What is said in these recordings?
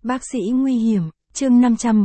Bác sĩ nguy hiểm, chương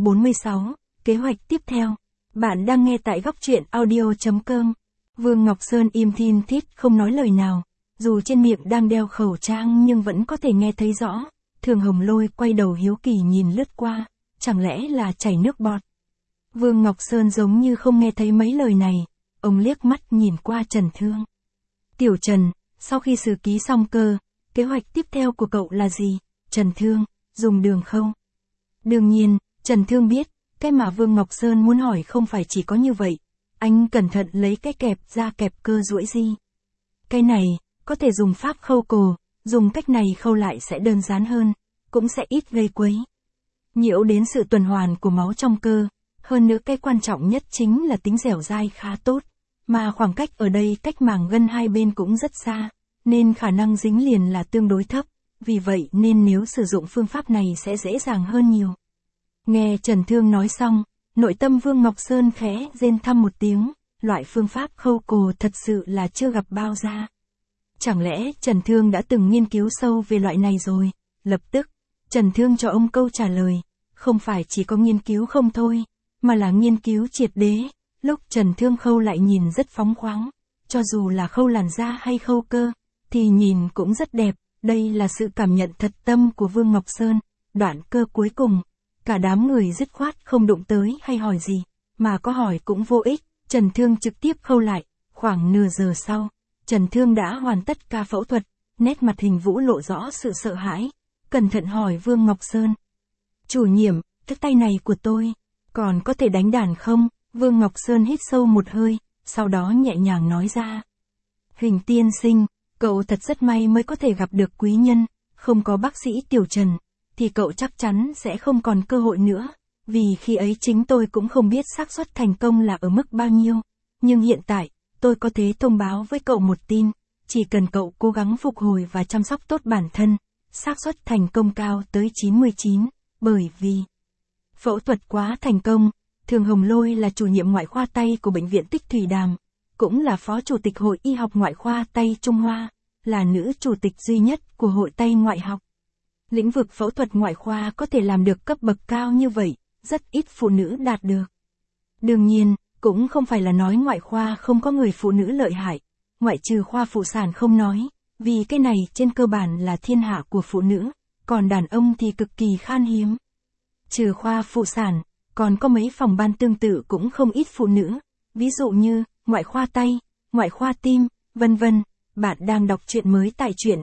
546, kế hoạch tiếp theo. Bạn đang nghe tại góc truyện audio.com. Vương Ngọc Sơn im thin thít không nói lời nào, dù trên miệng đang đeo khẩu trang nhưng vẫn có thể nghe thấy rõ. Thường Hồng Lôi quay đầu hiếu kỳ nhìn lướt qua, chẳng lẽ là chảy nước bọt. Vương Ngọc Sơn giống như không nghe thấy mấy lời này, ông liếc mắt nhìn qua Trần Thương. Tiểu Trần, sau khi xử ký xong cơ, kế hoạch tiếp theo của cậu là gì? Trần Thương, dùng đường không? Đương nhiên, Trần Thương biết, cái mà Vương Ngọc Sơn muốn hỏi không phải chỉ có như vậy. Anh cẩn thận lấy cái kẹp ra kẹp cơ duỗi di. Cái này, có thể dùng pháp khâu cồ, dùng cách này khâu lại sẽ đơn giản hơn, cũng sẽ ít gây quấy nhiễu đến sự tuần hoàn của máu trong cơ. Hơn nữa cái quan trọng nhất chính là tính dẻo dai khá tốt, mà khoảng cách ở đây cách màng gân hai bên cũng rất xa, nên khả năng dính liền là tương đối thấp, vì vậy nên nếu sử dụng phương pháp này sẽ dễ dàng hơn nhiều. Nghe Trần Thương nói xong, nội tâm Vương Ngọc Sơn khẽ rên thăm một tiếng, loại phương pháp khâu cồ thật sự là chưa gặp bao giờ. Chẳng lẽ Trần Thương đã từng nghiên cứu sâu về loại này rồi? Lập tức, Trần Thương cho ông câu trả lời, không phải chỉ có nghiên cứu không thôi, mà là nghiên cứu triệt đế. Lúc Trần Thương khâu lại nhìn rất phóng khoáng, cho dù là khâu làn da hay khâu cơ, thì nhìn cũng rất đẹp. Đây là sự cảm nhận thật tâm của Vương Ngọc Sơn. Đoạn cơ cuối cùng, cả đám người dứt khoát không đụng tới hay hỏi gì, mà có hỏi cũng vô ích. Trần Thương trực tiếp khâu lại. Khoảng nửa giờ sau, Trần Thương đã hoàn tất ca phẫu thuật, nét mặt Hình Vũ lộ rõ sự sợ hãi, cẩn thận hỏi Vương Ngọc Sơn. Chủ nhiệm, cái tay này của tôi, còn có thể đánh đàn không? Vương Ngọc Sơn hít sâu một hơi, sau đó nhẹ nhàng nói ra. Hình tiên sinh, cậu thật rất may mới có thể gặp được quý nhân, không có bác sĩ Tiểu Trần, thì cậu chắc chắn sẽ không còn cơ hội nữa, vì khi ấy chính tôi cũng không biết xác suất thành công là ở mức bao nhiêu, nhưng hiện tại, tôi có thể thông báo với cậu một tin, chỉ cần cậu cố gắng phục hồi và chăm sóc tốt bản thân, xác suất thành công cao tới 99, bởi vì phẫu thuật quá thành công. Thường Hồng Lôi là chủ nhiệm ngoại khoa tay của Bệnh viện Tích Thủy Đàm, cũng là phó chủ tịch Hội Y học Ngoại khoa Tay Trung Hoa, là nữ chủ tịch duy nhất của Hội Tay Ngoại học. Lĩnh vực phẫu thuật ngoại khoa có thể làm được cấp bậc cao như vậy, rất ít phụ nữ đạt được. Đương nhiên, cũng không phải là nói ngoại khoa không có người phụ nữ lợi hại, ngoại trừ khoa phụ sản không nói, vì cái này trên cơ bản là thiên hạ của phụ nữ, còn đàn ông thì cực kỳ khan hiếm. Trừ khoa phụ sản, còn có mấy phòng ban tương tự cũng không ít phụ nữ, ví dụ như ngoại khoa tay, ngoại khoa tim, vân vân. Bạn đang đọc truyện mới tại truyện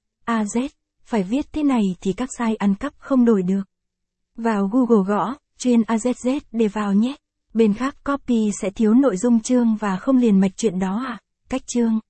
AZ, phải viết thế này thì các site ăn cắp không đổi được. Vào Google gõ truyện AZZ để vào nhé. Bên khác copy sẽ thiếu nội dung chương và không liền mạch truyện đó à? Cách chương